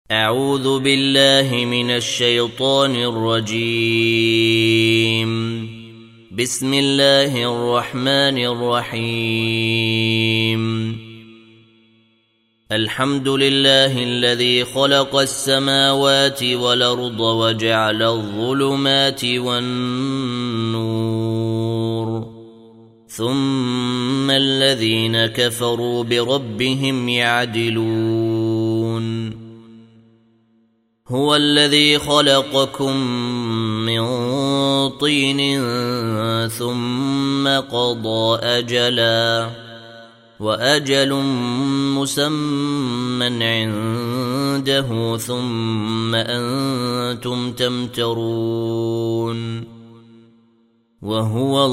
أعوذ بالله من الشيطان الرجيم. بسم الله الرحمن الرحيم. الحمد لله الذي خلق السماوات والأرض وجعل الظلمات والنور، ثم الذين كفروا بربهم يعدلون. هو الذي خلقكم من طين ثم قضى أجلا، وأجل مسمى عنده، ثم أنتم تمترون. وهو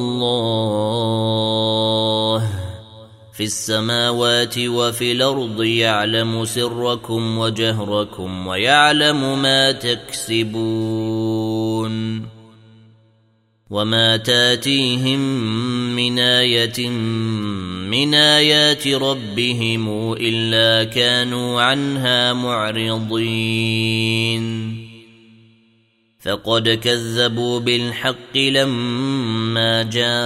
الله في السماوات وفي الأرض، يعلم سركم وجهركم ويعلم ما تكسبون. وما تاتيهم من آية من آيات ربهم إلا كانوا عنها معرضين. فقد كذبوا بالحق لما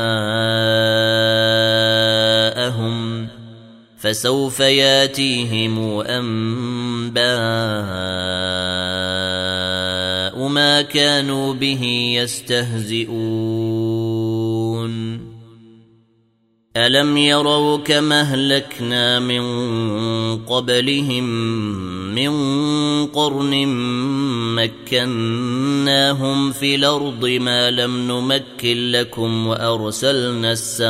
جاءهم، فسوف ياتيهم أنباء ما كانوا به يستهزئون. ألم يروا كما أهلكنا من قبلهم من قرن مكناهم في الأرض ما لم نمكن لكم، وأرسلنا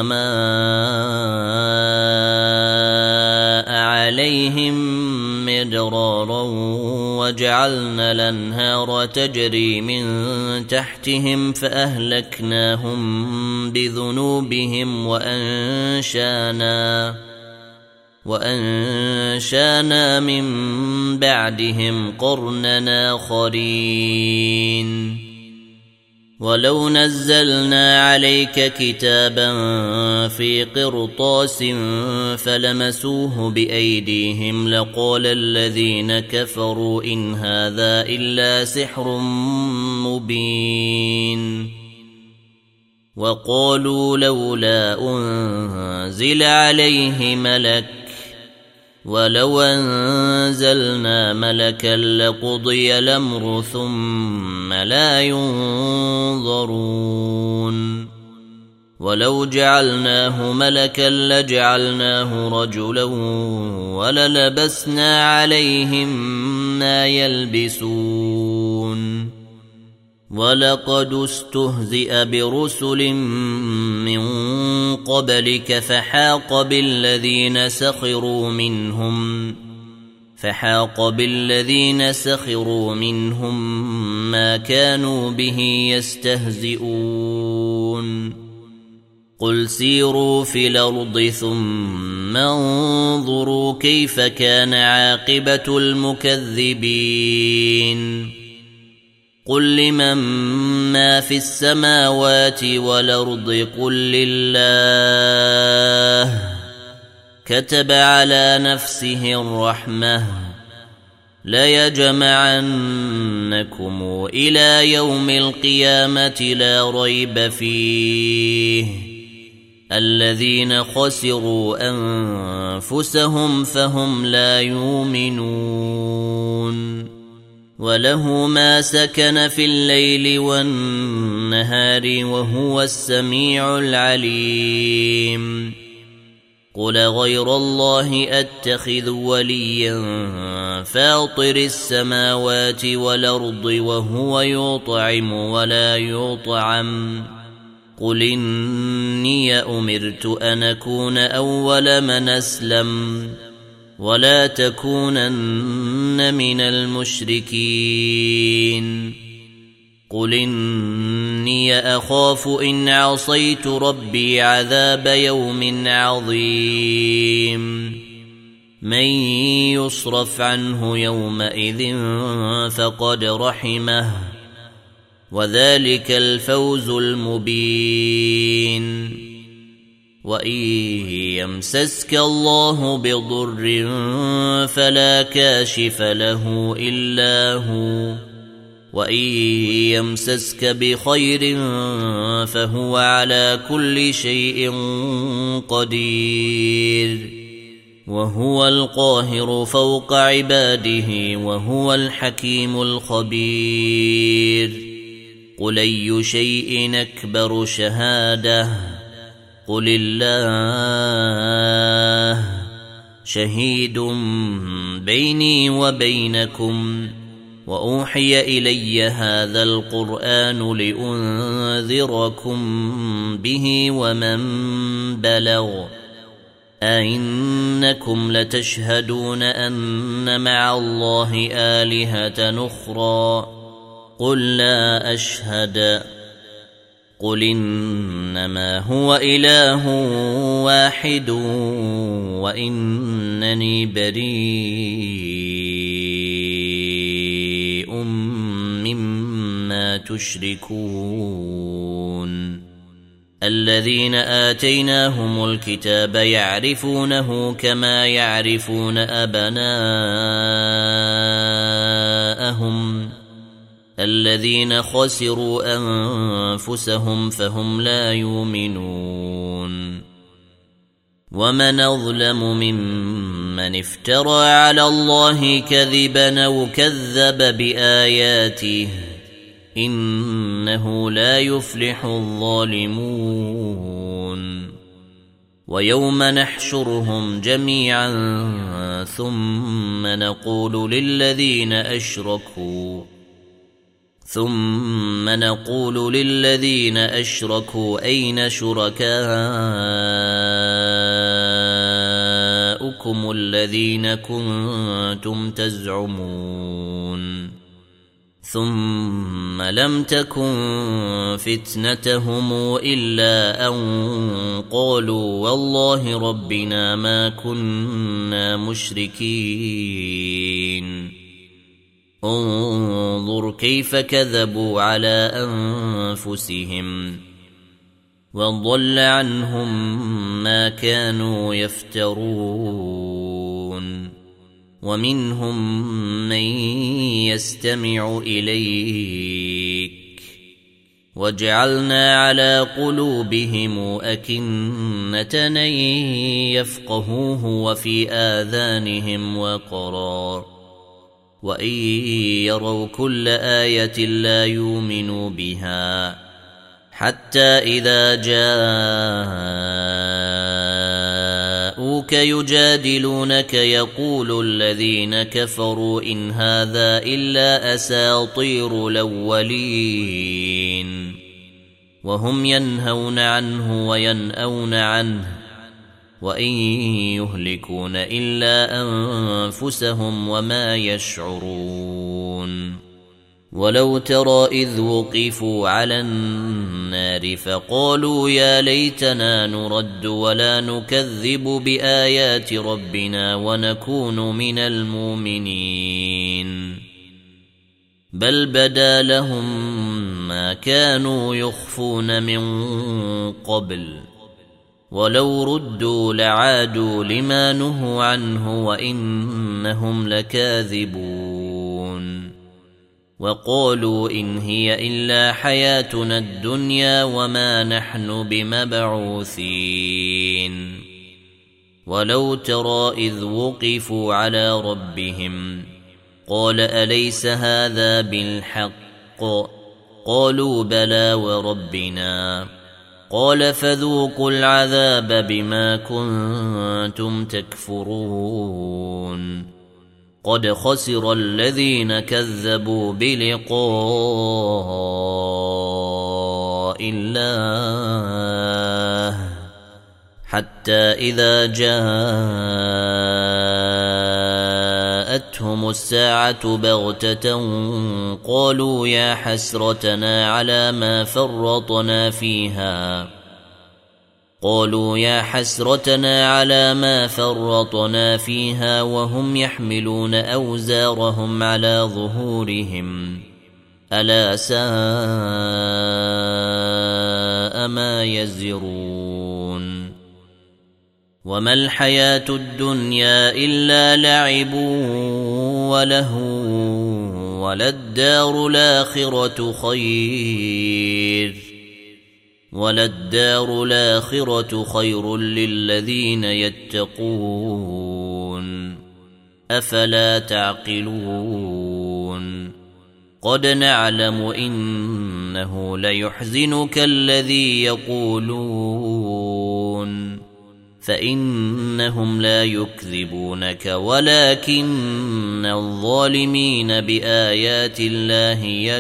السماء عليهم مدرارا، وجعلنا الأنهار تجري من تحتهم، فأهلكناهم بذنوبهم وأنشانا من بعدهم قرننا آخرين. ولو نزلنا عليك كتابا في قرطاس فلمسوه بأيديهم لقال الذين كفروا إن هذا إلا سحر مبين. وقالوا لولا أنزل عليه ملك، ولو أنزلنا ملكا لقضي الأمر ثم لا ينظرون. ولو جعلناه ملكا لجعلناه رجلا وللبسنا عليهم ما يلبسون. ولقد استهزئ برسل من قبلك فحاق بالذين سخروا منهم ما كانوا به يستهزئون. قل سيروا في الأرض ثم انظروا كيف كان عاقبة المكذبين. قل لمن ما في السماوات والأرض قل لله، كتب على نفسه الرحمة ليجمعنكم إلى يوم القيامة لا ريب فيه. الذين خسروا أنفسهم فهم لا يؤمنون. وله ما سكن في الليل والنهار وهو السميع العليم. قل غير الله أتخذ وليا فاطر السماوات والأرض وهو يطعم ولا يطعم. قل إني أمرت أن أكون أول من أسلم ولا تكونن من المشركين. قل إني أخاف إن عصيت ربي عذاب يوم عظيم. من يصرف عنه يومئذ فقد رحمه، وذلك الفوز المبين. وإن يمسسك الله بضر فلا كاشف له إلا هو وإن يمسسك بخير فهو على كل شيء قدير وهو القاهر فوق عباده وهو الحكيم الخبير قل أي شيء أكبر شهادة قل الله شهيد بيني وبينكم وأوحي إلي هذا القرآن لأنذركم به ومن بلغ أئنكم لتشهدون أن مع الله آلهة أخرى قل لا أشهد قل إنما هو إله واحد وإنني بريء مما تشركون الذين آتيناهم الكتاب يعرفونه كما يعرفون أبناءهم الذين خسروا أنفسهم فهم لا يؤمنون ومن أظلم ممن افترى على الله كذبا أو كذب بآياته إنه لا يفلح الظالمون ويوم نحشرهم جميعا ثم نقول للذين أشركوا أين شركاؤكم الذين كنتم تزعمون ثم لم تكن فتنتهم إلا أن قالوا والله ربنا ما كنا مشركين انظر كيف كذبوا على أنفسهم وضل عنهم ما كانوا يفترون ومنهم من يستمع إليك وجعلنا على قلوبهم أكنة أن يفقهوه وفي آذانهم وقرا وإن يروا كل آية لا يؤمنوا بها حتى إذا جاءوك يجادلونك يقول الذين كفروا إن هذا إلا أساطير الأولين وهم ينهون عنه وينأون عنه وإن يهلكون إلا أنفسهم وما يشعرون ولو ترى إذ وقفوا على النار فقالوا يا ليتنا نرد ولا نكذب بآيات ربنا ونكون من المؤمنين بل بدا لهم ما كانوا يخفون من قبل ولو ردوا لعادوا لما نهوا عنه وإنهم لكاذبون وقالوا إن هي إلا حياتنا الدنيا وما نحن بمبعوثين ولو ترى إذ وقفوا على ربهم قال أليس هذا بالحق قالوا بلى وربنا قال فذوقوا العذاب بما كنتم تكفرون قد خسر الذين كذبوا بلقاء الله حتى إذا جاءتهم الساعة بغتة قالوا يا حسرتنا على ما فرطنا فيها وهم يحملون أوزارهم على ظهورهم ألا ساء ما يزرون وما الحياة الدنيا إلا لعب ولهو وللدار الآخرة خير للذين يتقون أفلا تعقلون قد نعلم إنه ليحزنك الذي يقولون فإنهم لا يكذبونك ولكن الظالمين بآيات الله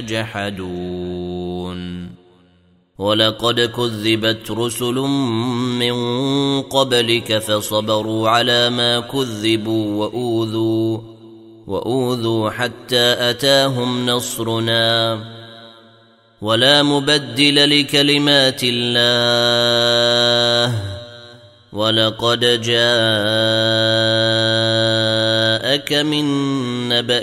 يجحدون ولقد كذبت رسل من قبلك فصبروا على ما كذبوا وأوذوا حتى أتاهم نصرنا ولا مبدل لكلمات الله ولقد جاءك من نبأ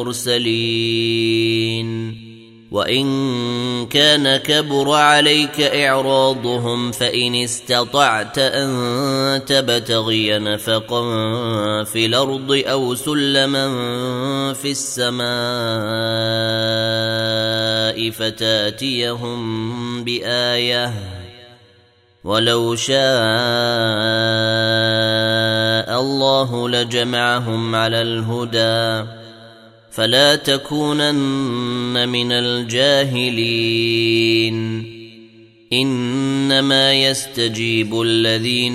المرسلين وإن كان كبر عليك إعراضهم فإن استطعت أن تبتغي نفقا في الأرض أو سلما في السماء فتاتيهم بآية ولو شاء الله لجمعهم على الهدى فلا تكونن من الجاهلين إنما يستجيب الذين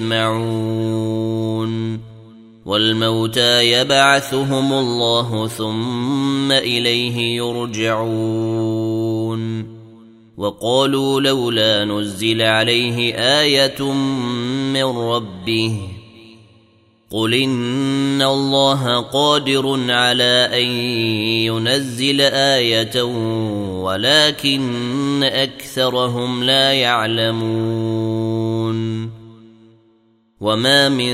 يسمعون والموتى يبعثهم الله ثم إليه يرجعون وقالوا لولا نزل عليه آية من ربه قل إن الله قادر على أن ينزل آية ولكن أكثرهم لا يعلمون وما من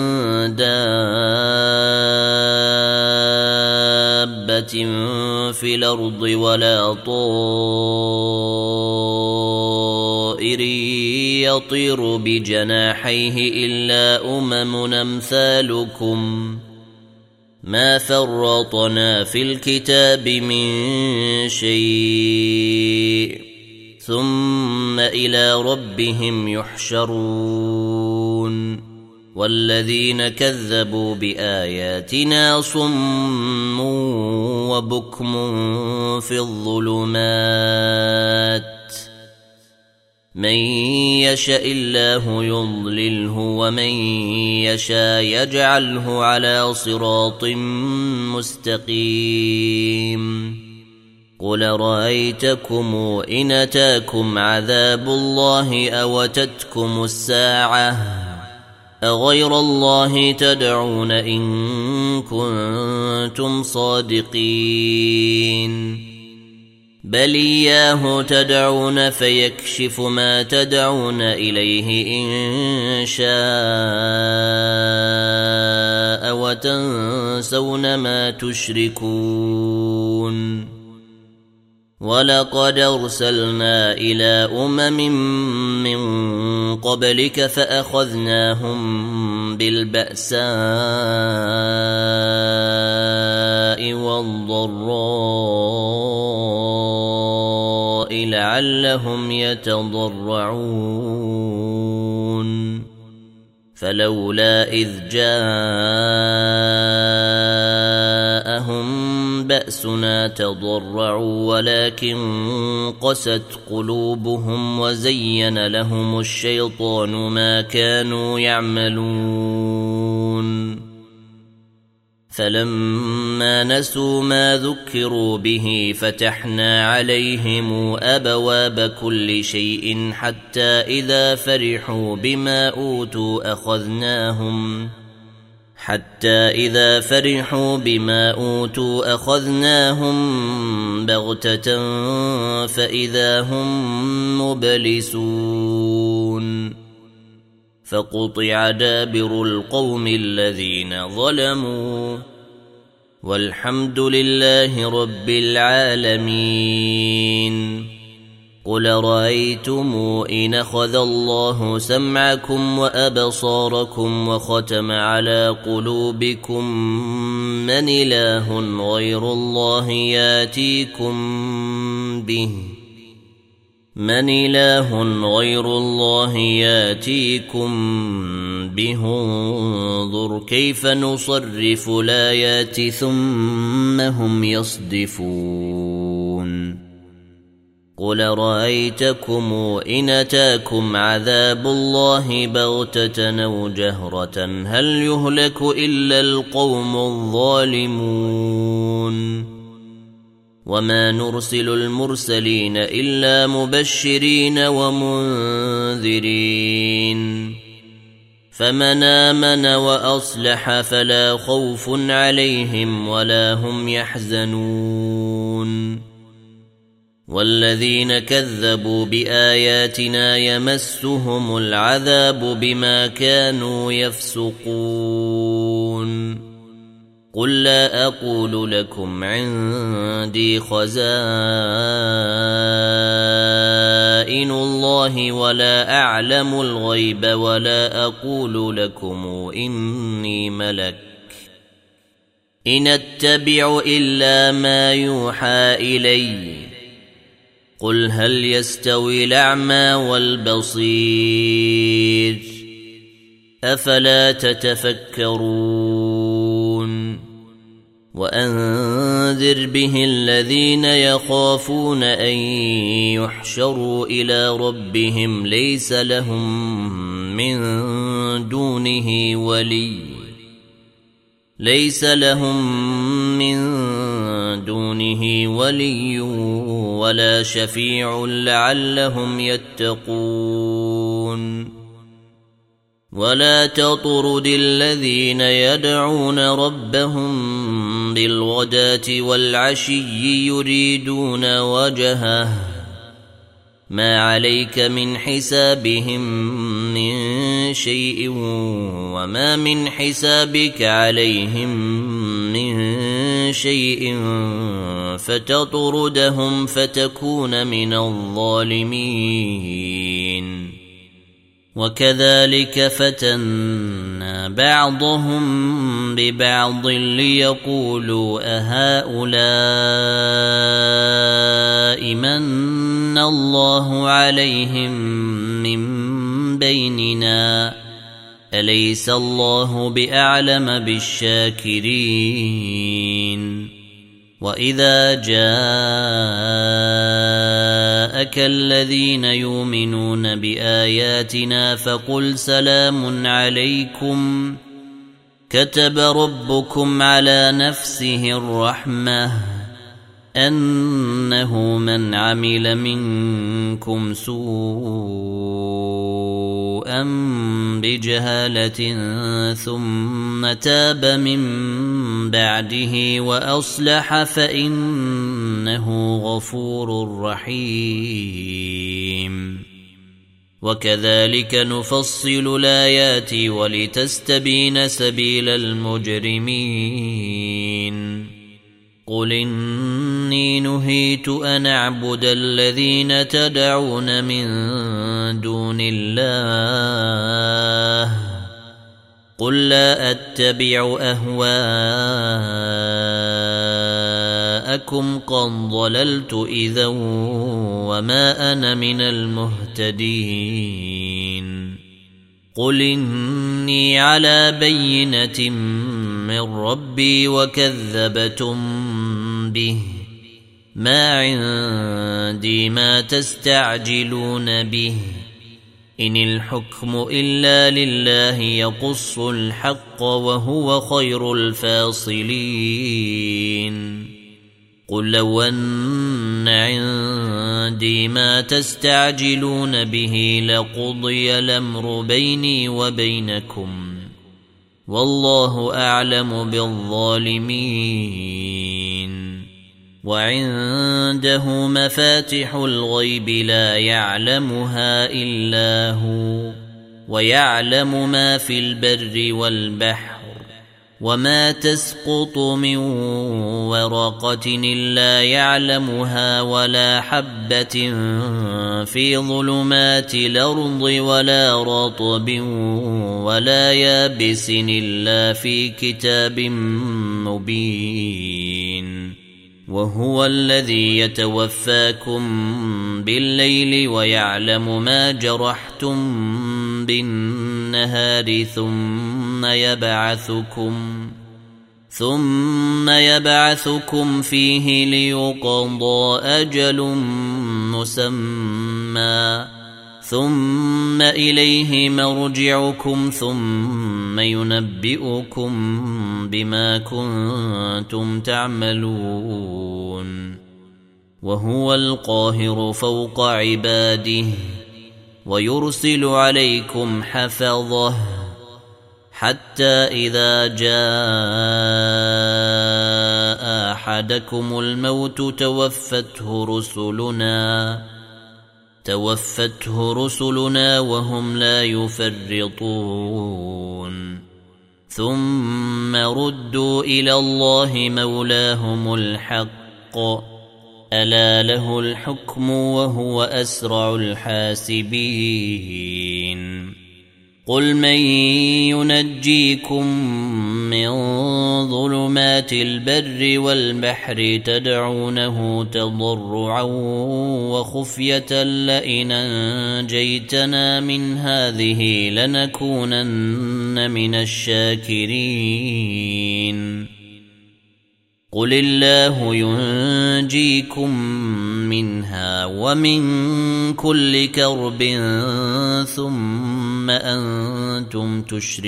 دابة في الأرض ولا طائر يطير بجناحيه إلا أمم أمثالكم ما فرطنا في الكتاب من شيء ثم إلى ربهم يحشرون والذين كذبوا بآياتنا صم وبكم في الظلمات من يشاء الله يضلله ومن يشاء يجعله على صراط مستقيم قل رأيتكم إن أتاكم عذاب الله أو أتتكم الساعة أغير الله تدعون إن كنتم صادقين بل إياه تدعون فيكشف ما تدعون إليه إن شاء وتنسون ما تشركون ولقد أرسلنا إلى أمم من قبلك فأخذناهم بالبأساء والضراء لعلهم يتضرعون فلولا إذ جاءهم بأسنا تضرعوا ولكن قست قلوبهم وزين لهم الشيطان ما كانوا يعملون فلما نسوا ما ذكروا به فتحنا عليهم أبواب كل شيء حتى إذا فرحوا بما أوتوا أخذناهم بغتة فإذا هم مبلسون فقطع دابر القوم الذين ظلموا والحمد لله رب العالمين قل رأيتم إن أخذ الله سمعكم وأبصاركم وختم على قلوبكم من إله غير الله ياتيكم به انظر كيف نصرف الآيات ثم هم يصدفون قل رأيتكم إن أتاكم عذاب الله بغتة أو جهرة هل يهلك إلا القوم الظالمون وما نرسل المرسلين إلا مبشرين ومنذرين فمن آمن وأصلح فلا خوف عليهم ولا هم يحزنون والذين كذبوا بآياتنا يمسهم العذاب بما كانوا يفسقون قل لا أقول لكم عندي خزائن الله ولا أعلم الغيب ولا أقول لكم إني ملك إن أتبع إلا ما يوحى إلي قل هل يستوي الأعمى والبصير أفلا تتفكرون وأنذر به الذين يخافون أن يحشروا إلى ربهم ليس لهم من دونه ولي ولا شفيع لعلهم يتقون ولا تطرد الذين يدعون ربهم بالغداة والعشي يريدون وجهه ما عليك من حسابهم من شيء وما من حسابك عليهم من شيء فتطردهم فتكون من الظالمين وكذلك فتنا بعضهم ببعض ليقولوا أهؤلاء من الله عليهم من بيننا أليس الله بأعلم بالشاكرين وإذا جاءك الذين يؤمنون بآياتنا فقل سلام عليكم كتب ربكم على نفسه الرحمة أنه من عمل منكم سوءا بجهالة ثم تاب من بعده وأصلح فإنه غفور رحيم وكذلك نفصل الآيات ولتستبين سبيل المجرمين قل إني نهيت أن أعبد الذين تدعون من دون الله قل لا أتبع أهواءكم قد ضللت إذا وما أنا من المهتدين قل إني على بينة من ربي وكذبتم به ما عندي ما تستعجلون به إن الحكم إلا لله يقص الحق وهو خير الفاصلين قل لو أن عندي ما تستعجلون به لقضي الأمر بيني وبينكم والله أعلم بالظالمين وعنده مفاتح الغيب لا يعلمها إلا هو ويعلم ما في البر والبحر وما تسقط من ورقة إلا يعلمها ولا حبة في ظلمات الأرض ولا رطب ولا يابس إلا في كتاب مبين وهو الذي يتوفاكم بالليل ويعلم ما جرحتم بالنهار ثم يبعثكم فيه ليقضى أجل مسمى ثم إليه مرجعكم ثم ينبئكم بما كنتم تعملون وهو القاهر فوق عباده ويرسل عليكم حفظه حتى إذا جاء أحدكم الموت توفته رسلنا وهم لا يفرطون ثم ردوا إلى الله مولاهم الحق ألا له الحكم وهو أسرع الحاسبين قل من ينجيكم من ظلمات البر والبحر تدعونه تضرعا وخفية لئن أنجيتنا من هذه لنكونن من الشاكرين قل الله ينجيكم منها ومن كل كرب ثم أنتم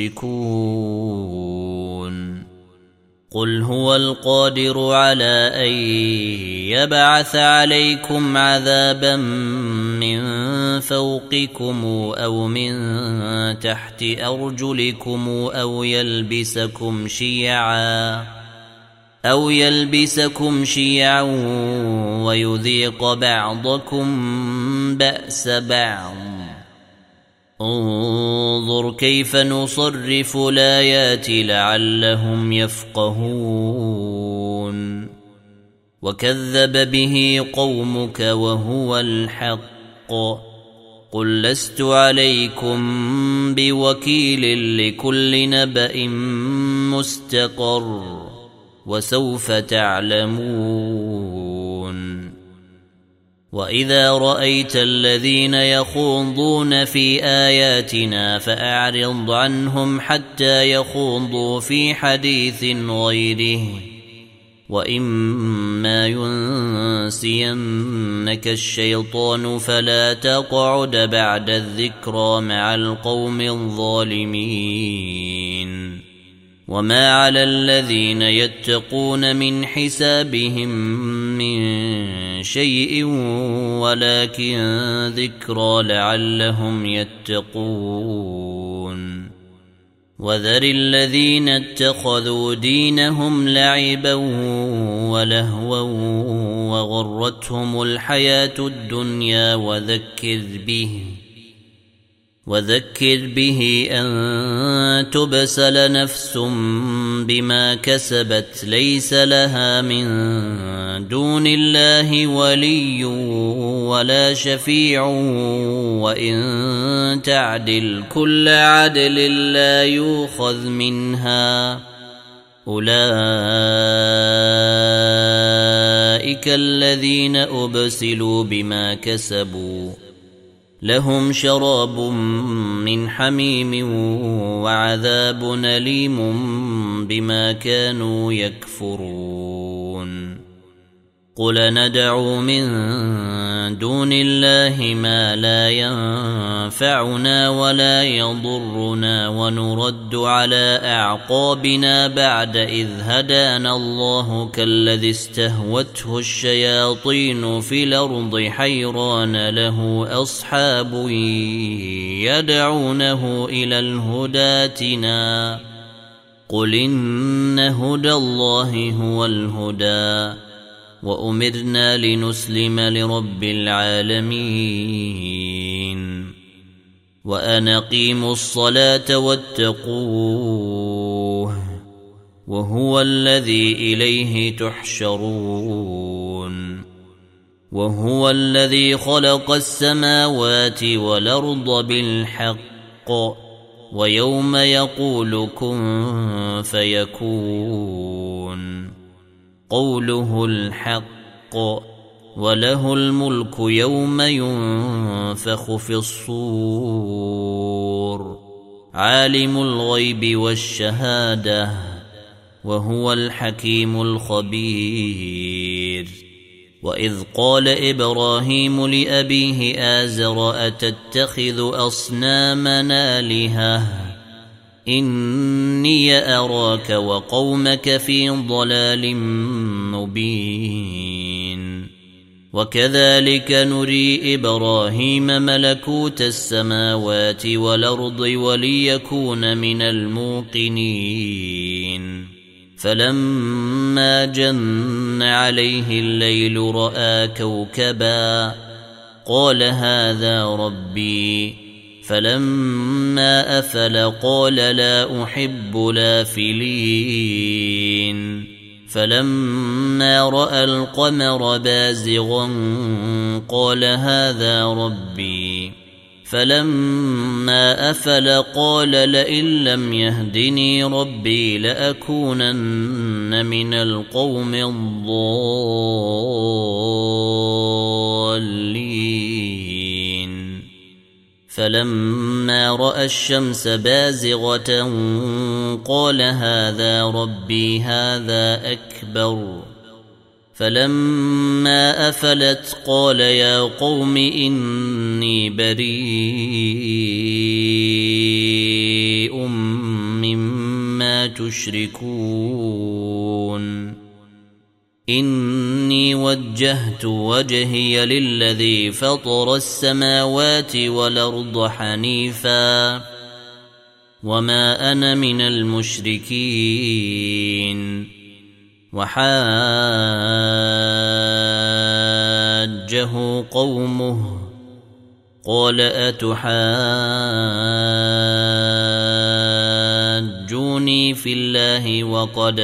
تشركون قل هو القادر على أن يبعث عليكم عذابا من فوقكم أو من تحت أرجلكم أو يلبسكم شيعا ويذيق بعضكم بأس بعض انظر كيف نصرف الآيات لعلهم يفقهون وكذب به قومك وهو الحق قل لست عليكم بوكيل لكل نبأ مستقر وسوف تعلمون وإذا رأيت الذين يخوضون في آياتنا فأعرض عنهم حتى يخوضوا في حديث غيره وإما ينسينك الشيطان فلا تقعد بعد الذكرى مع القوم الظالمين وما على الذين يتقون من حسابهم من شيء ولكن ذكرى لعلهم يتقون وذر الذين اتخذوا دينهم لعبا ولهوا وغرتهم الحياة الدنيا وذكر به أن تبسل نفس بما كسبت ليس لها من دون الله ولي ولا شفيع وإن تعدل كل عدل لا يؤخذ منها أولئك الذين أبسلوا بما كسبوا لهم شراب من حميم وعذاب أليم بما كانوا يكفرون قل ندعو من دون الله ما لا ينفعنا ولا يضرنا ونرد على أعقابنا بعد إذ هدانا الله كالذي استهوته الشياطين في الأرض حيران له أصحاب يدعونه إلى الهدى ائتنا قل إن هدى الله هو الهدى وأمرنا لنسلم لرب العالمين وأن أقيموا الصلاة واتقوه وهو الذي إليه تحشرون وهو الذي خلق السماوات والأرض بالحق ويوم يقول كن فيكون قوله الحق وله الملك يوم ينفخ في الصور عالم الغيب والشهادة وهو الحكيم الخبير وإذ قال إبراهيم لأبيه آزر أتتخذ أصنامنا آلهة إني أراك وقومك في ضلال مبين وكذلك نري إبراهيم ملكوت السماوات والأرض وليكون من الموقنين فلما جن عليه الليل رأى كوكبا قال هذا ربي فلما أفل قال لا أحب الآفلين فلما رأى القمر بازغا قال هذا ربي فلما أفل قال لئن لم يهدني ربي لأكونن من القوم الضالين فلما رأى الشمس بازغة قال هذا ربي هذا أكبر فلما أفلت قال يا قوم إني بريء مما تشركون إني وجهت وجهي للذي فطر السماوات والأرض حنيفا وما أنا من المشركين وحاجه قومه قال أتحاجوني في الله وقد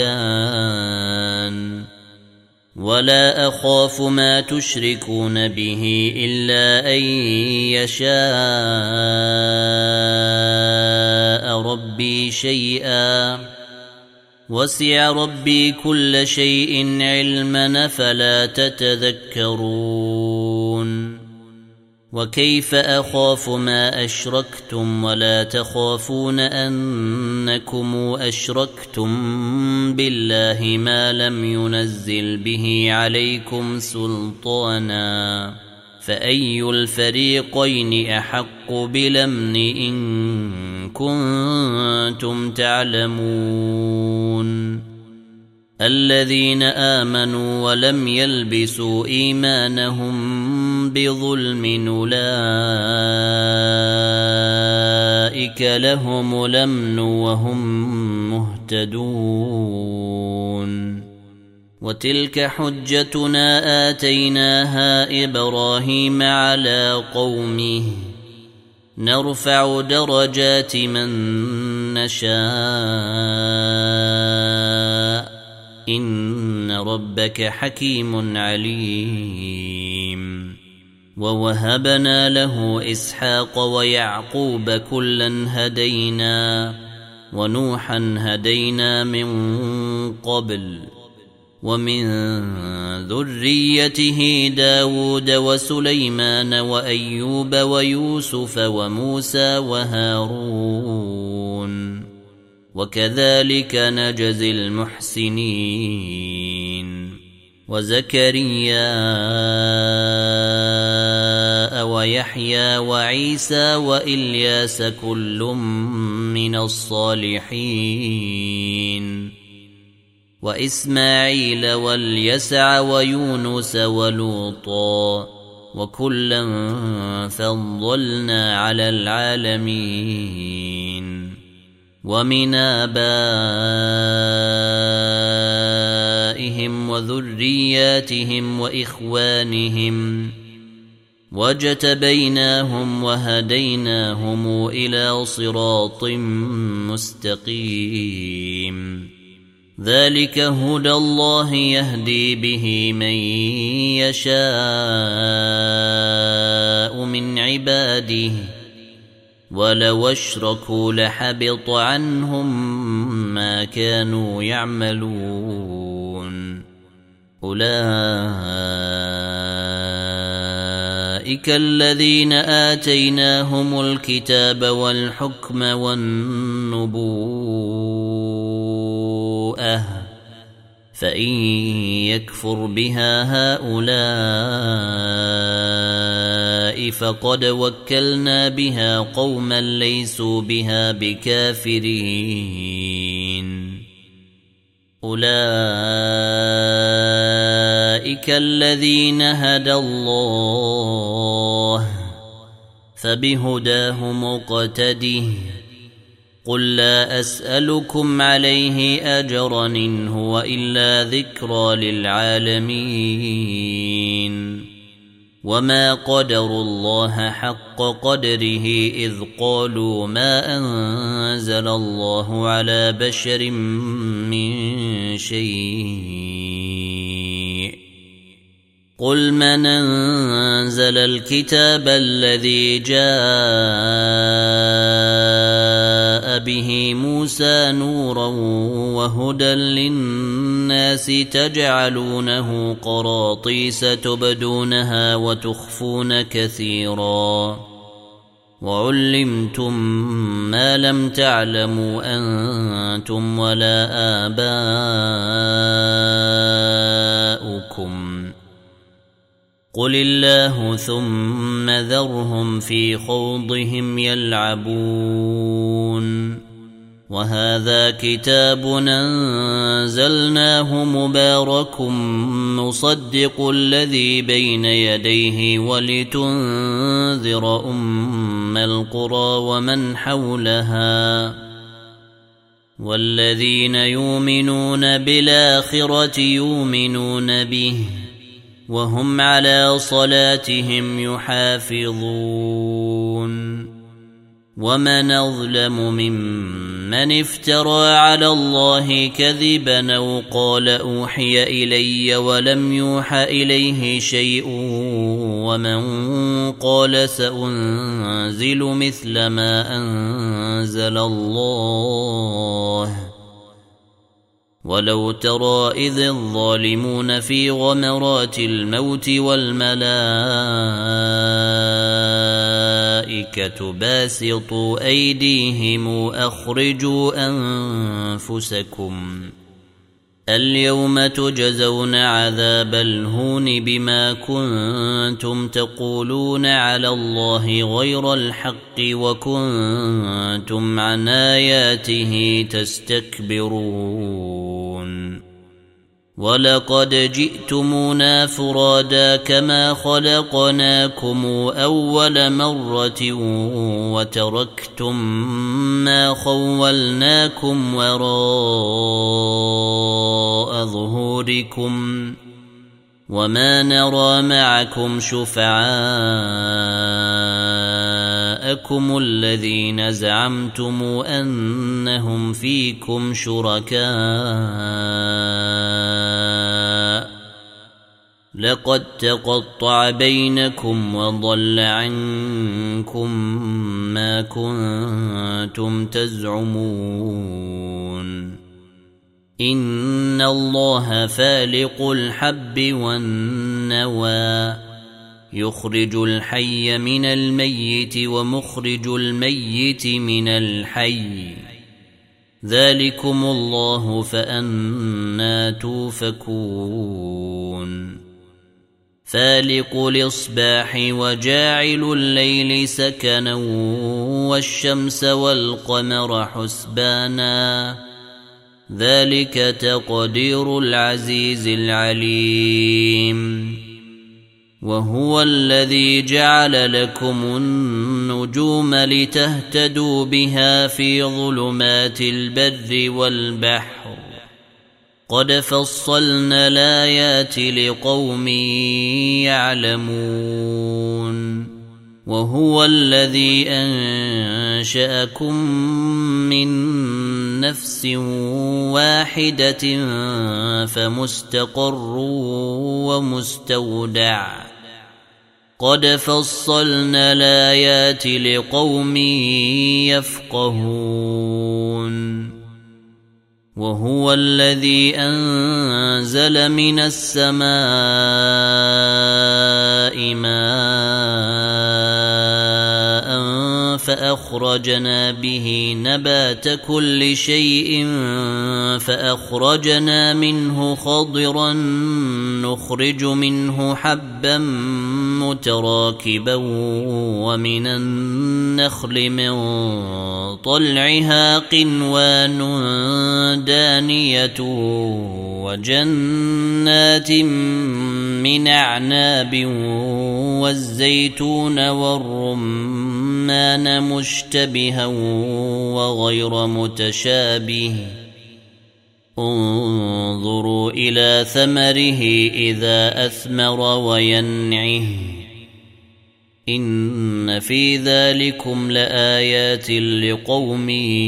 هدان ولا أخاف ما تشركون به إلا أن يشاء ربي شيئا وسع ربي كل شيء علما فلا تتذكرون وكيف أخاف ما أشركتم ولا تخافون أنكم أشركتم بالله ما لم ينزل به عليكم سلطانا فأي الفريقين أحق بالأمن إن كنتم تعلمون الذين آمنوا ولم يلبسوا إيمانهم بظلم أولئك لهم الأمن وهم مهتدون وتلك حجتنا آتيناها إبراهيم على قومه نرفع درجات من نشاء إن ربك حكيم عليم ووهبنا له إسحاق ويعقوب كلا هدينا ونوحا هدينا من قبل ومن ذريته داود وسليمان وأيوب ويوسف وموسى وهارون وكذلك نجزي المحسنين وزكريا ويحيى وعيسى وإلياس كل من الصالحين وإسماعيل واليسع ويونس ولوطا وكلا فضلنا على العالمين ومن آبائهم وذرياتهم وإخوانهم واجتبيناهم وهديناهم إلى صراط مستقيم ذلك هدى الله يهدي به من يشاء من عباده ولو اشركوا لحبط عنهم ما كانوا يعملون أولئك الذين آتيناهم الكتاب والحكم والنبوءة فإن يكفر بها هؤلاء فقد وكلنا بها قوما ليسوا بها بكافرين أولئك الذين هدى الله فبهداه مقتده قل لا أسألكم عليه أجرا إن هو إلا ذكرى للعالمين وما قدروا الله حق قدره إذ قالوا ما أنزل الله على بشر من شيء قل من أنزل الكتاب الذي جاء به موسى نورا وهدى للناس تجعلونه قراطيس تبدونها وتخفون كثيرا وعلمتم ما لم تعلموا أنتم ولا آباؤكم قل الله ثم ذرهم في خوضهم يلعبون وهذا كتاب أنزلناه مبارك مصدق الذي بين يديه ولتنذر أم القرى ومن حولها والذين يؤمنون بالآخرة يؤمنون به وهم على صلاتهم يحافظون ومن أظلم ممن افترى على الله كذبا أو قال أوحي إلي ولم يوحى إليه شيء ومن قال سأنزل مثل ما أنزل الله ولو ترى إذ الظالمون في غمرات الموت والملائكة باسطوا أيديهم أخرجوا أنفسكم اليوم تجزون عذاب الهون بما كنتم تقولون على الله غير الحق وكنتم عن آياته تستكبرون ولقد جئتمونا فرادا كما خلقناكم أول مرة وتركتم ما خولناكم وراء ظهوركم وما نرى معكم شفعاءكم الذين زعمتم أنهم فيكم شركاء لقد تقطع بينكم وضل عنكم ما كنتم تزعمون إن الله فالق الحب والنوى يخرج الحي من الميت ومخرج الميت من الحي ذلكم الله فأنى توفكون فالق الإصباح وجاعل الليل سكنا والشمس والقمر حسبانا ذلك تقدير العزيز العليم وهو الذي جعل لكم النجوم لتهتدوا بها في ظلمات البر والبحر قد فصلنا الآيات لقوم يعلمون وهو الذي أنشأكم من نفس واحدة فمستقر ومستودع قد فصلنا الآيات لقوم يفقهون وهو الذي أنزل من السماء ماء فأخرجنا به نبات كل شيء فأخرجنا منه خضرا نخرج منه حبا متراكبا ومن النخل من طلعها قنوان دانية وجنات من أعناب والزيتون والرمان مشتبها وغير متشابه انظروا إلى ثمره إذا أثمر وينعه إن في ذلكم لآيات لقوم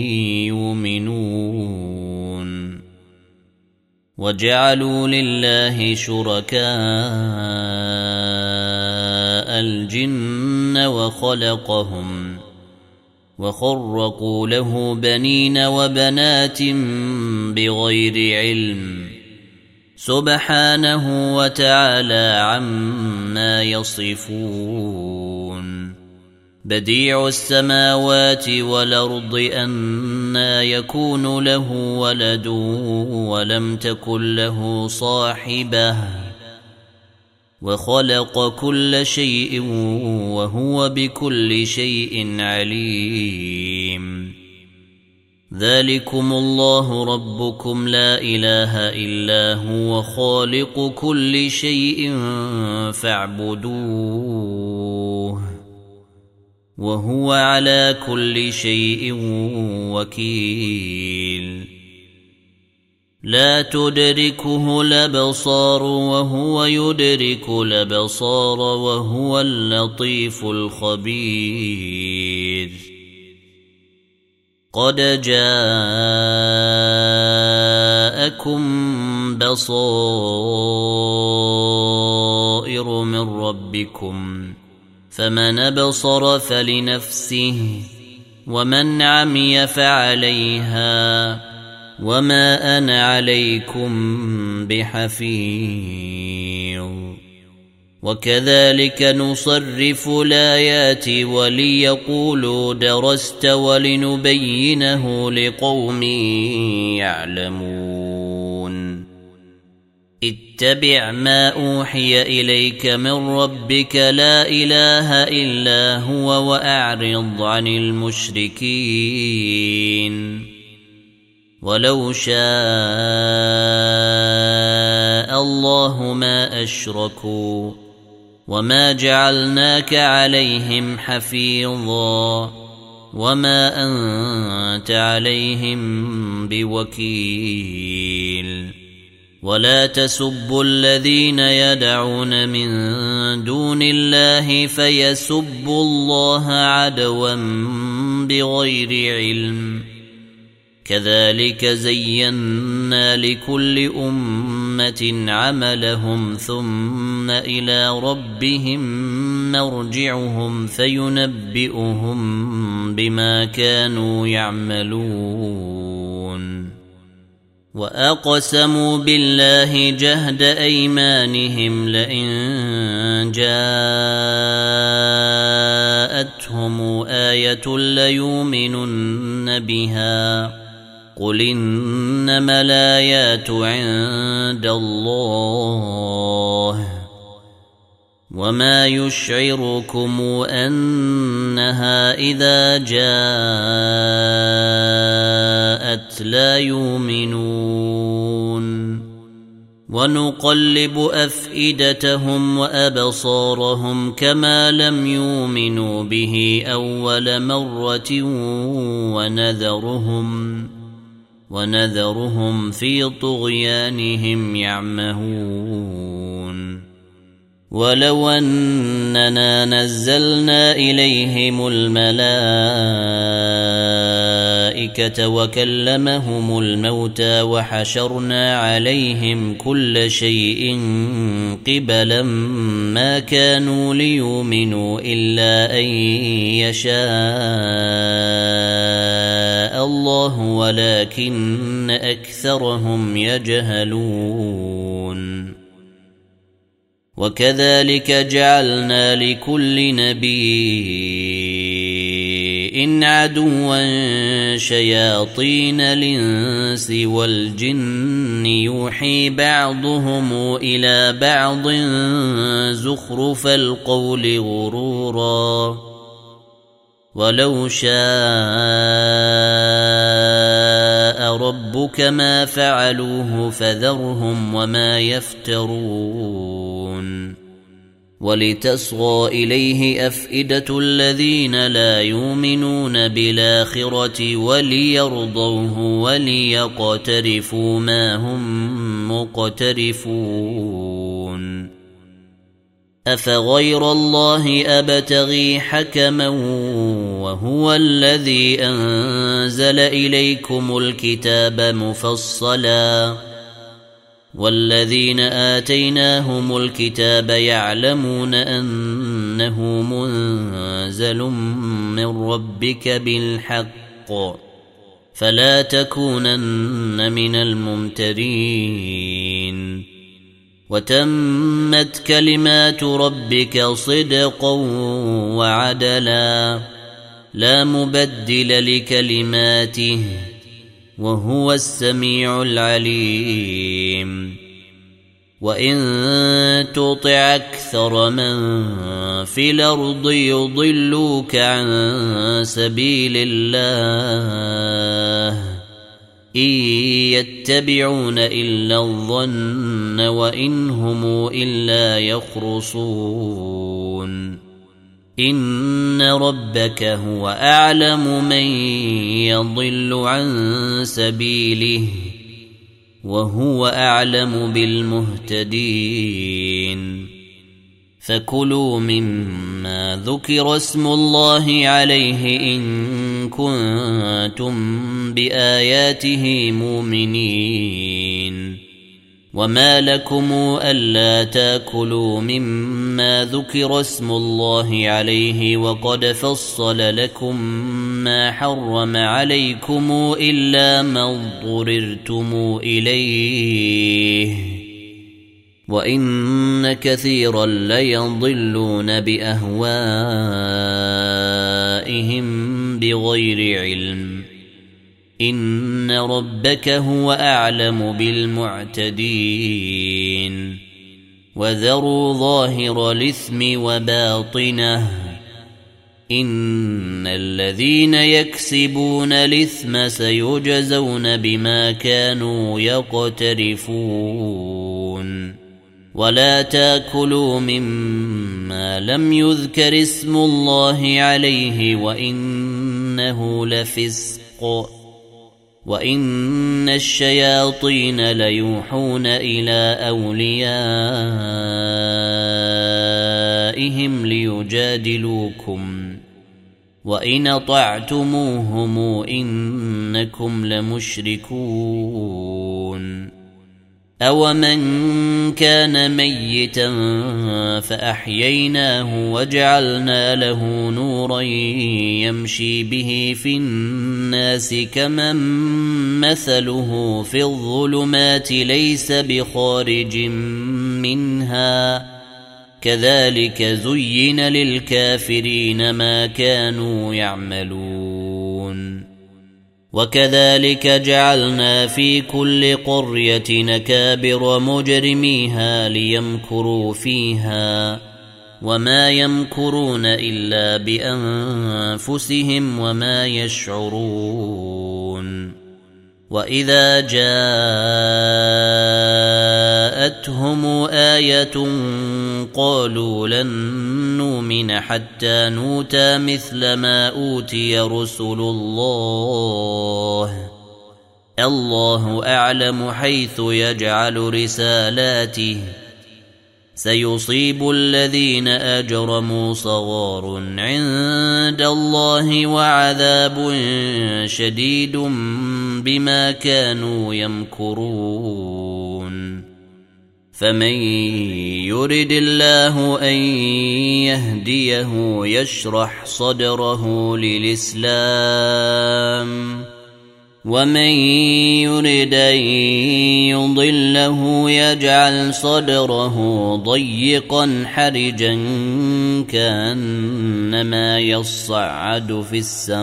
يؤمنون وجعلوا لله شركاء الجن وخلقهم وخرقوا له بنين وبنات بغير علم سبحانه وتعالى عما يصفون بديع السماوات والأرض أنى يكون له ولد ولم تكن له صاحبة وخلق كل شيء وهو بكل شيء عليم ذلكم الله ربكم لا إله إلا هو خالق كل شيء فاعبدوه وهو على كل شيء وكيل لا تدركه الأبصار وهو يدرك الأبصار وهو اللطيف الخبير قد جاءكم بصائر من ربكم فمن أبصر فلنفسه ومن عمي فعليها وما أنا عليكم بحفيظ وكذلك نصرف الآيات وليقولوا درست ولنبينه لقوم يعلمون اتبع ما أوحي إليك من ربك لا إله إلا هو وأعرض عن المشركين ولو شاء الله ما أشركوا وما جعلناك عليهم حفيظا وما أنت عليهم بوكيل ولا تسبوا الذين يدعون من دون الله فيسبوا الله عدوا بغير علم كذلك زينا لكل أمة عملهم ثم إلى ربهم مرجعهم فينبئهم بما كانوا يعملون وأقسموا بالله جهد أيمانهم لئن جاءتهم آية ليؤمنن بها قل إنما الآيات عند الله وما يشعركم أنها إذا جاءت لا يؤمنون ونقلب أفئدتهم وأبصارهم كما لم يؤمنوا به أول مرة ونذرهم في طغيانهم يعمهون ولو أننا نزلنا إليهم الملائكة وكلمهم الموتى وحشرنا عليهم كل شيء قبلا ما كانوا ليؤمنوا إلا أن يشاء الله ولكن أكثرهم يجهلون. وكذلك جعلنا لكل نبي عدوا شياطين الإنس والجن يوحي بعضهم إلى بعض زخرف القول غرورا ولو شاء ربك ما فعلوه فذرهم وما يفترون. ولتصغى إليه أفئدة الذين لا يؤمنون بالآخرة وليرضوه وليقترفوا ما هم مقترفون. أفغير الله أبتغي حكما وهو الذي أنزل إليكم الكتاب مفصلا والذين آتيناهم الكتاب يعلمون أنه منزل من ربك بالحق فلا تكونن من الممترين. وتمت كلمات ربك صدقا وعدلا لا مبدل لكلماته وهو السميع العليم. وإن تطع أكثر من في الأرض يضلوك عن سبيل الله إن يتبعون إلا الظن وإن هم إلا يخرصون. إن ربك هو أعلم من يضل عن سبيله وهو أعلم بالمهتدين. فكلوا مما ذكر اسم الله عليه إن كنتم بآياته مؤمنين. وما لكم ألا تاكلوا مما ذكر اسم الله عليه وقد فصل لكم ما حرم عليكم إلا ما اضطررتم إليه وإن كثيرا ليضلون بأهوائهم بغير علم. إن ربك هو أعلم بالمعتدين. وذروا ظاهر الإثم وباطنه إن الذين يكسبون الإثم سيجزون بما كانوا يقترفون. ولا تاكلوا مما لم يذكر اسم الله عليه وإنه لفسق وإن الشياطين ليوحون إلى أوليائهم ليجادلوكم وإن أطعتموهم إنكم لمشركون. أومن كان ميتا فأحييناه وجعلنا له نورا يمشي به في الناس كمن مثله في الظلمات ليس بخارج منها كذلك زين للكافرين ما كانوا يعملون. وكذلك جعلنا في كل قرية نكابر مجرميها ليمكروا فيها وما يمكرون إلا بأنفسهم وما يشعرون. وإذا جاءتهم آية قالوا لن نؤمن حتى نؤتى مثل ما أوتي رسل الله الله أعلم حيث يجعل رسالاته سيصيب الذين أجرموا صغار عند الله وعذاب شديد بما كانوا يمكرون فمن يرد الله أن يهديه يشرح صدره للإسلام ومن يرد أن يضله يجعل صدره ضيقا حرجا كأنما يصعد في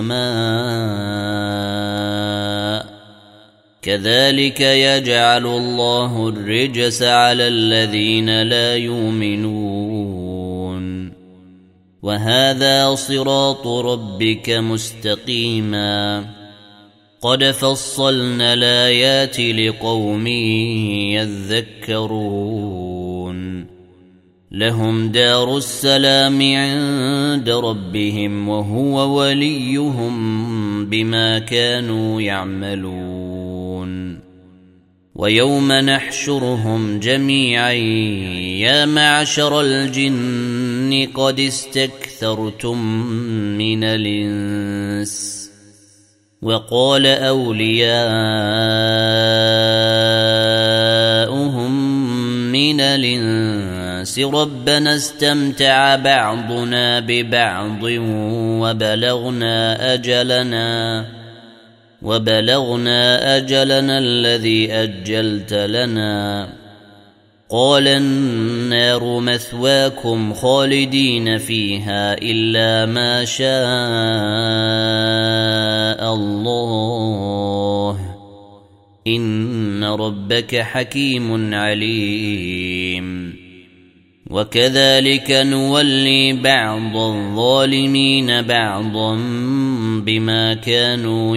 السماء كذلك يجعل الله الرجس على الذين لا يؤمنون وهذا صراط ربك مستقيما قد فصلنا الآيات لقوم يذكرون لهم دار السلام عند ربهم وهو وليهم بما كانوا يعملون ويوم نحشرهم جميعا يا معشر الجن قد استكثرتم من الإنس وقال أولياؤهم من الإنس ربنا استمتع بعضنا ببعض وبلغنا أجلنا الذي أجلت لنا قال النار مثواكم خالدين فيها إلا ما شاء الله إن ربك حكيم عليم وكذلك نولي بعض الظالمين بعضا بما كانوا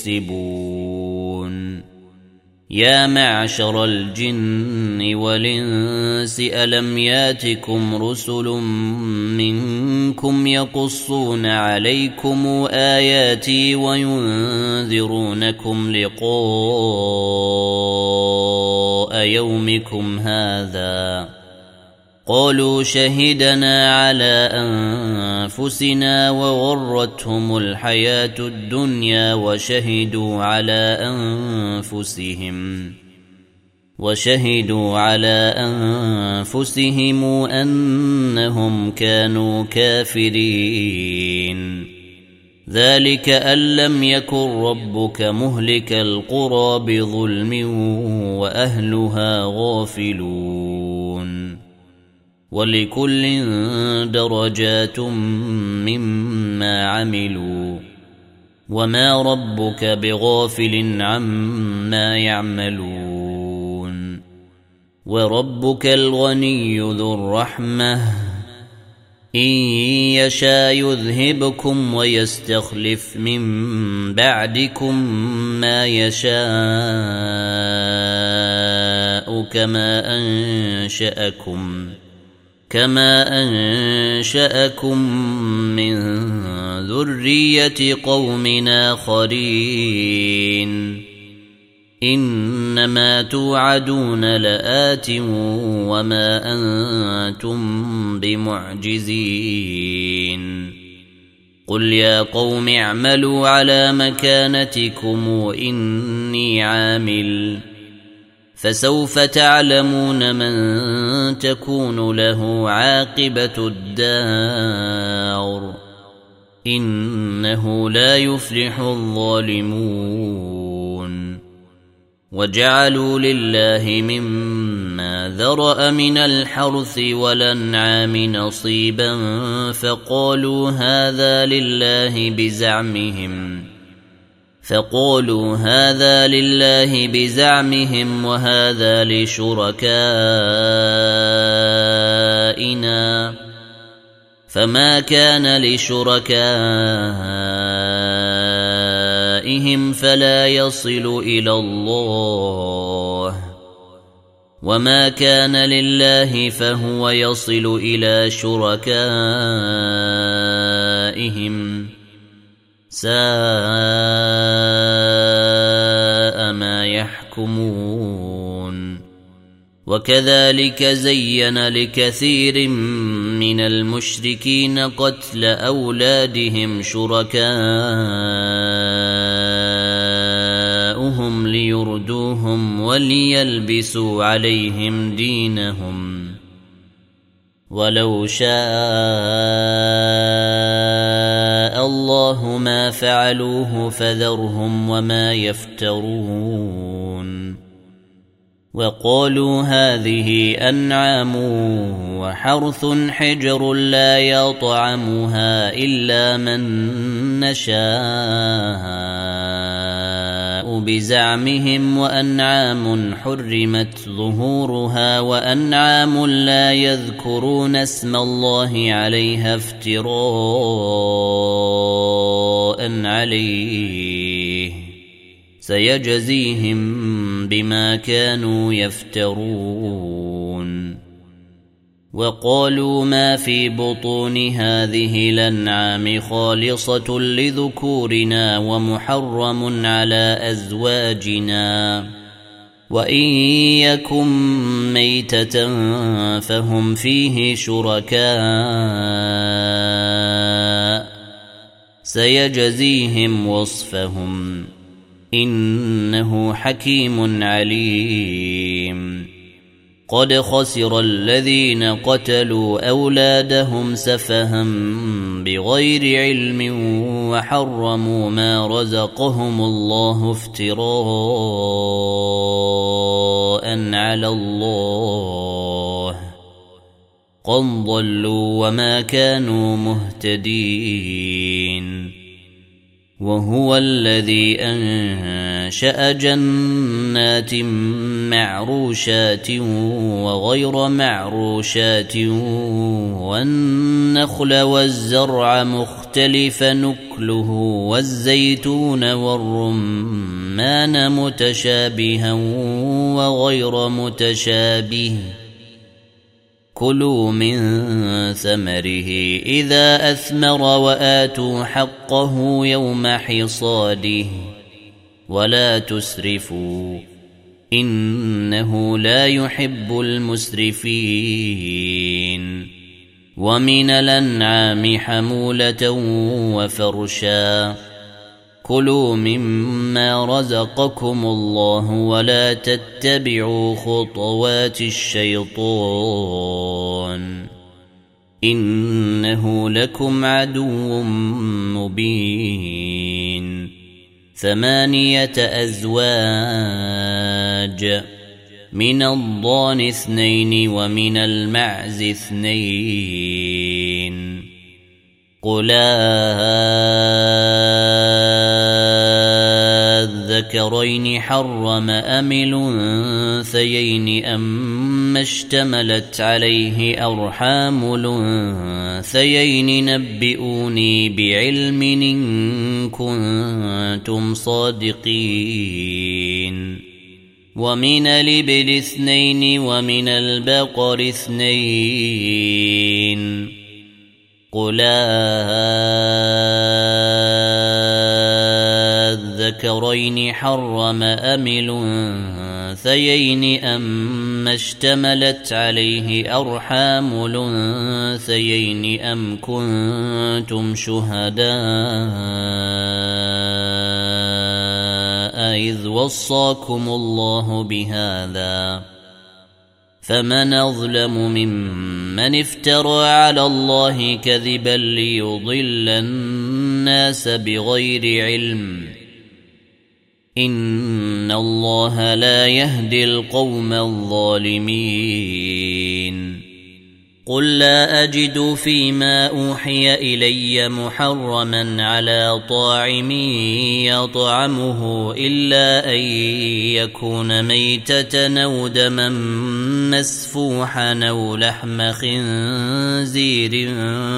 يكسبون يا معشر الجن والإنس ألم ياتكم رسل منكم يقصون عليكم آياتي وينذرونكم لقاء يومكم هذا قالوا شهدنا على أنفسنا وغرتهم الحياة الدنيا وشهدوا على أنفسهم أنهم كانوا كافرين ذلك أن لم يكن ربك مهلك القرى بظلم وأهلها غافلون ولكل درجات مما عملوا وما ربك بغافل عما يعملون وربك الغني ذو الرحمة إن يشاء يذهبكم ويستخلف من بعدكم ما يشاء كما أنشأكم من ذرية قوم آخرين إنما توعدون لآت وما أنتم بمعجزين قل يا قوم اعملوا على مكانتكم إني عامل فسوف تعلمون من تكون له عاقبة الدار إنه لا يفلح الظالمون وجعلوا لله مما ذرأ من الحرث والأنعام نصيبا فقالوا هذا لله بزعمهم وهذا لشركائنا فما كان لشركائهم فلا يصل إلى الله وما كان لله فهو يصل إلى شركائهم ساء ما يحكمون وكذلك زين لكثير من المشركين قتل أولادهم شركاؤهم ليردوهم وليلبسوا عليهم دينهم ولو شاء الله ما فعلوه فذرهم وما يفترون وقالوا هذه أنعام وحرث حجر لا يطعمها إلا من نشاء بزعمهم وأنعام حرمت ظهورها وأنعام لا يذكرون اسم الله عليها افتراء عليه سيجزيهم بما كانوا يفترون وقالوا ما في بطون هذه الأنعام خالصة لذكورنا ومحرم على أزواجنا وإن يكن ميتة فهم فيه شركاء سيجزيهم وصفهم إنه حكيم عليم قد خسر الذين قتلوا أولادهم سفها بغير علم وحرموا ما رزقهم الله افتراء على الله قد ضلوا وما كانوا مهتدين وهو الذي أنشأ جنات معروشات وغير معروشات والنخل والزرع مختلف نكله والزيتون والرمان متشابها وغير متشابه كلوا من ثمره إذا أثمر وآتوا حقه يوم حصاده ولا تسرفوا إنه لا يحب المسرفين ومن الأنعام حمولة وفرشا كلوا مما رزقكم الله ولا تتبعوا خطوات الشيطان إنه لكم عدو مبين 8 أزواج من الضأن 2 ومن المعز 2 قل الذكرين حرم أم الأنثيين أما اشتملت عليه أرحام الأنثيين نبئوني بعلم إن كنتم صادقين ومن الإبل 2 ومن البقر 2 قل الذكرين حرم أم الأنثيين أما اشتملت عليه أرحام الأنثيين أم كنتم شهداء إذ وصاكم الله بهذا فمن أظلم ممن افترى على الله كذبا ليضل الناس بغير علم إن الله لا يهدي القوم الظالمين قل لا أجد فيما أوحي إلي محرما على طاعم يطعمه إلا أن يكون ميتة أو دما مسفوحا أو لحم خنزير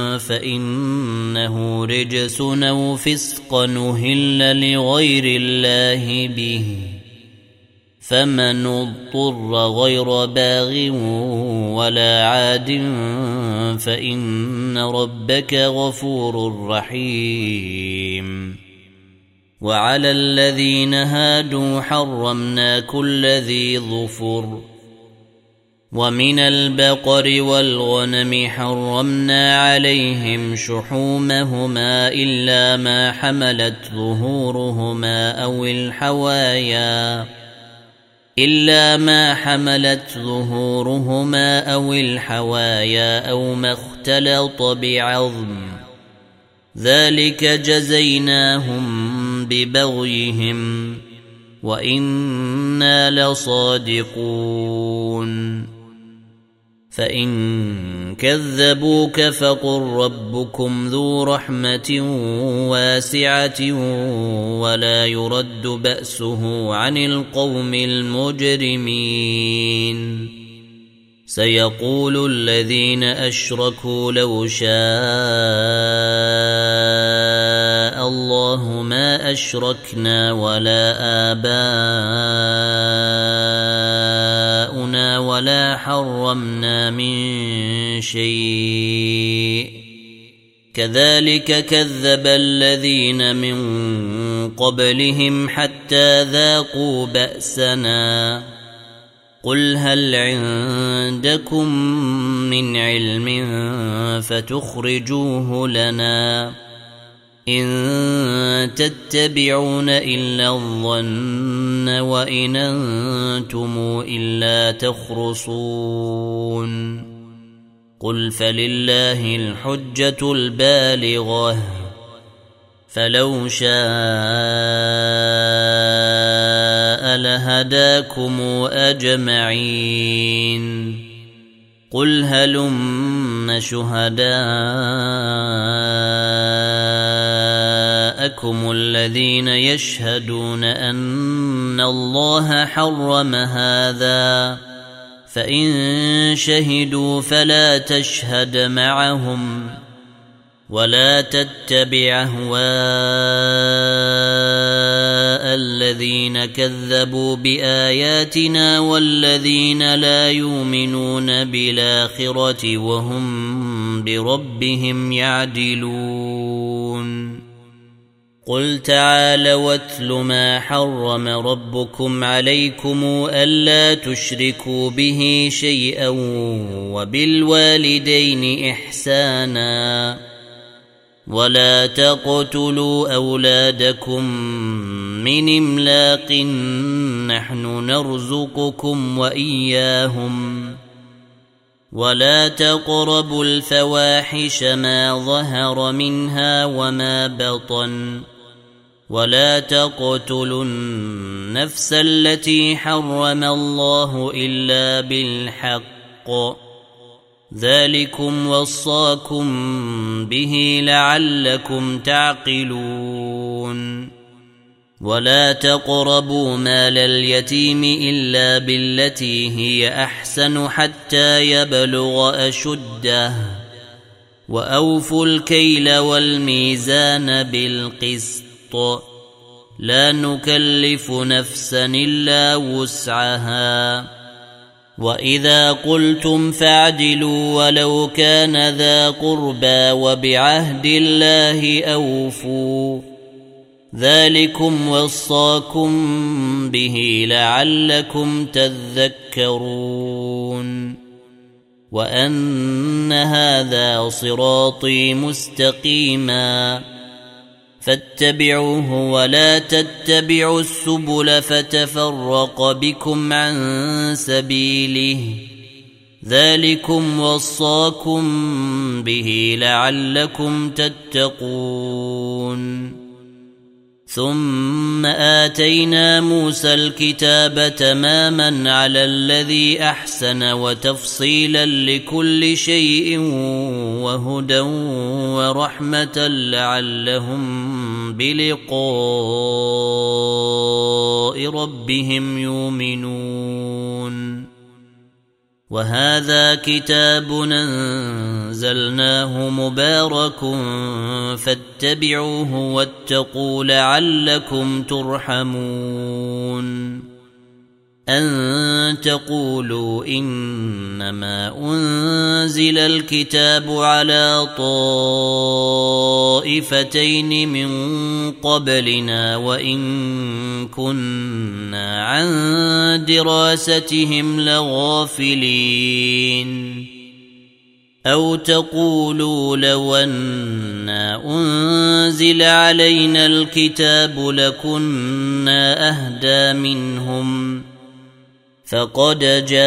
فإنه رجس أو فسق أهل لغير الله به فمن اضطر غير باغ ولا عاد فإن ربك غفور رحيم وعلى الذين هادوا حرمنا كل ذي ظفر ومن البقر والغنم حرمنا عليهم شحومهما إلا ما حملت ظهورهما أو الحوايا أو ما اختلط بعظم ذلك جزيناهم ببغيهم وإنا لصادقون فإن كذبوك فقل ربكم ذو رحمة واسعة ولا يرد بأسه عن القوم المجرمين سيقول الذين أشركوا لو شاء الله ما أشركنا ولا آباؤنا ولا حرمنا من شيء كذلك كذب الذين من قبلهم حتى ذاقوا بأسنا قل هل عندكم من علم فتخرجوه لنا إن تتبعون إلا الظن وإن أنتم إلا تخرصون قل فلله الحجة البالغة فلو شاء لهداكم أجمعين قل هلم شهداءكم الذين يشهدون أن الله حرم هذا فإن شهدوا فلا تشهد معهم ولا تتبع أهواء الذين كذبوا بآياتنا والذين لا يؤمنون بالآخرة وهم بربهم يعدلون قل تعالوا واتل ما حرم ربكم عليكم ألا تشركوا به شيئا وبالوالدين إحسانا ولا تقتلوا أولادكم من إملاق نحن نرزقكم وإياهم ولا تقربوا الفواحش ما ظهر منها وما بطن ولا تقتلوا النفس التي حرم الله إلا بالحق ذلكم وصاكم به لعلكم تعقلون ولا تقربوا مال اليتيم إلا بالتي هي أحسن حتى يبلغ أشده وأوفوا الكيل والميزان بالقسط لا نكلف نفسا إلا وسعها وإذا قلتم فاعدلوا ولو كان ذا قربى وبعهد الله أوفوا ذلكم وصاكم به لعلكم تذكرون وأن هذا صراطي مستقيما فاتبعوه ولا تتبعوا السبل فتفرق بكم عن سبيله ذلكم وصاكم به لعلكم تتقون ثم آتينا موسى الكتاب تماما على الذي أحسن وتفصيلا لكل شيء وهدى ورحمة لعلهم بلقاء ربهم يؤمنون وهذا كتاب أنزلناه مبارك فاتبعوه واتقوا لعلكم ترحمون أن تقولوا إنما أنزل الكتاب على طائفتين من قبلنا وإن كنا عن دراستهم لغافلين أو تقولوا لو أنا أنزل علينا الكتاب لكنا أهدى منهم فقد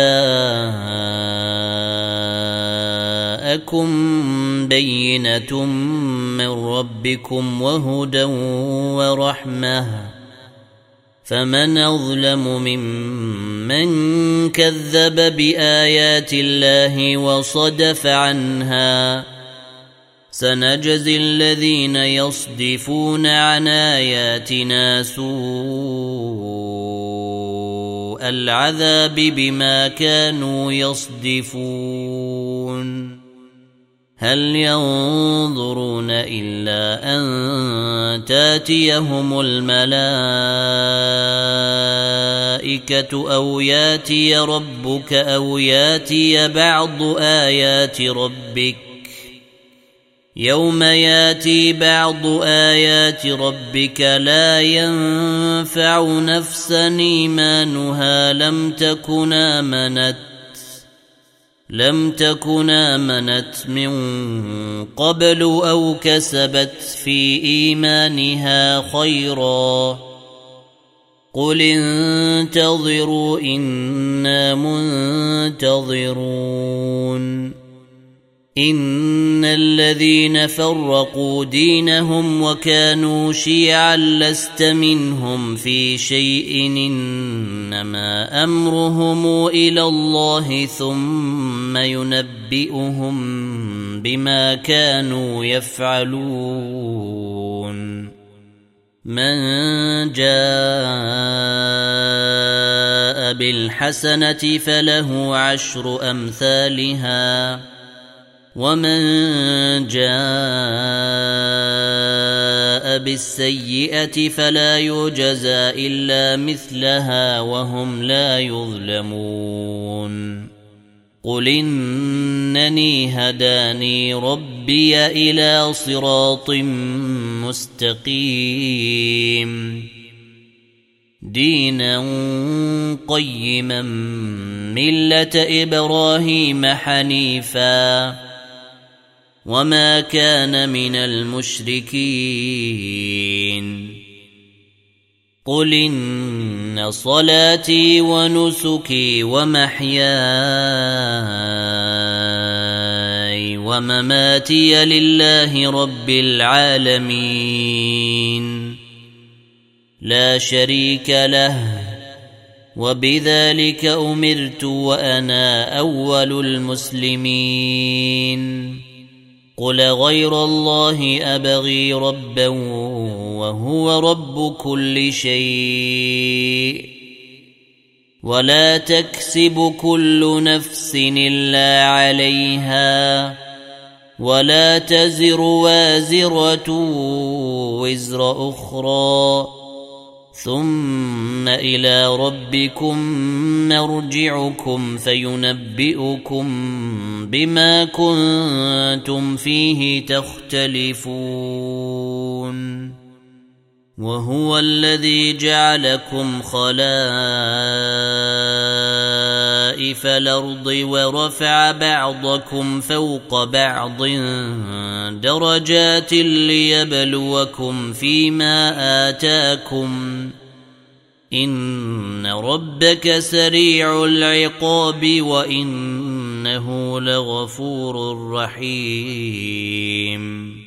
جاءكم بينة من ربكم وهدى ورحمة فمن أظلم ممن كذب بآيات الله وصدف عنها سنجزي الذين يصدفون عن آياتنا سوء العذاب بما كانوا يصدفون هل ينظرون إلا أن تاتيهم الملائكة أو ياتي ربك أو ياتي بعض آيات ربك يوم ياتي بعض آيات ربك لا ينفع نفسا إيمانها لم تكن آمنت من قبل أو كسبت في إيمانها خيرا قل انتظروا إنا منتظرون إن الذين فرقوا دينهم وكانوا شيعا لست منهم في شيء إنما أمرهم إلى الله ثم ينبئهم بما كانوا يفعلون من جاء بالحسنة فله 10 أمثالها ومن جاء بالسيئة فلا يجزى إلا مثلها وهم لا يظلمون قل إنني هداني ربي إلى صراط مستقيم دينا قيما ملة إبراهيم حنيفا وما كان من المشركين قل إن صلاتي ونسكي ومحياي ومماتي لله رب العالمين لا شريك له وبذلك أمرت وأنا أول المسلمين قل غير الله أبغي ربا وهو رب كل شيء ولا تكسب كل نفس إلا عليها ولا تزر وازرة وزر أخرى ثم إلى ربكم مرجعكم فينبئكم بما كنتم فيه تختلفون وهو الذي جعلكم خلائف الأرض ورفع بعضكم فوق بعض درجات ليبلوكم فيما آتاكم إن ربك سريع العقاب وإنه لغفور رحيم